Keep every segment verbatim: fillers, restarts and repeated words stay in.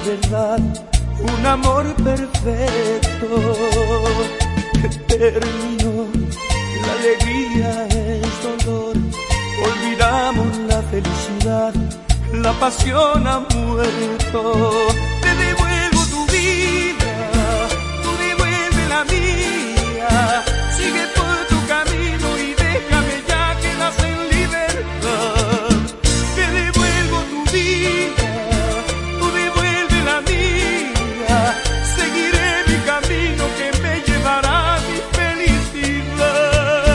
verdad, un amor perfecto. Terminó, la alegría es dolor, olvidamos la felicidad, la pasión ha muerto. Te devuelvo tu vida, tú devuelve la mía, sigue por tu camino y déjame ya que nace en libertad. Te devuelvo tu vida, tú devuelve la mía, seguiré mi camino que me llevará a mi felicidad.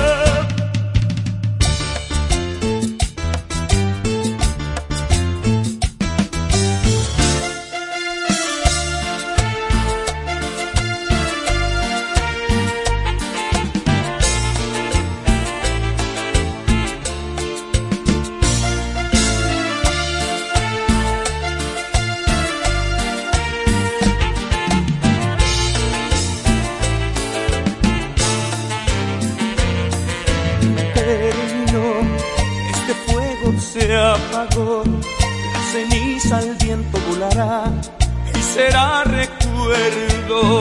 Este fuego se apagó, la ceniza al viento volará y será recuerdo.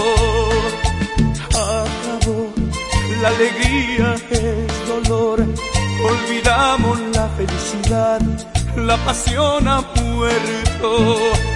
Acabó, la alegría es dolor, olvidamos la felicidad, la pasión ha muerto.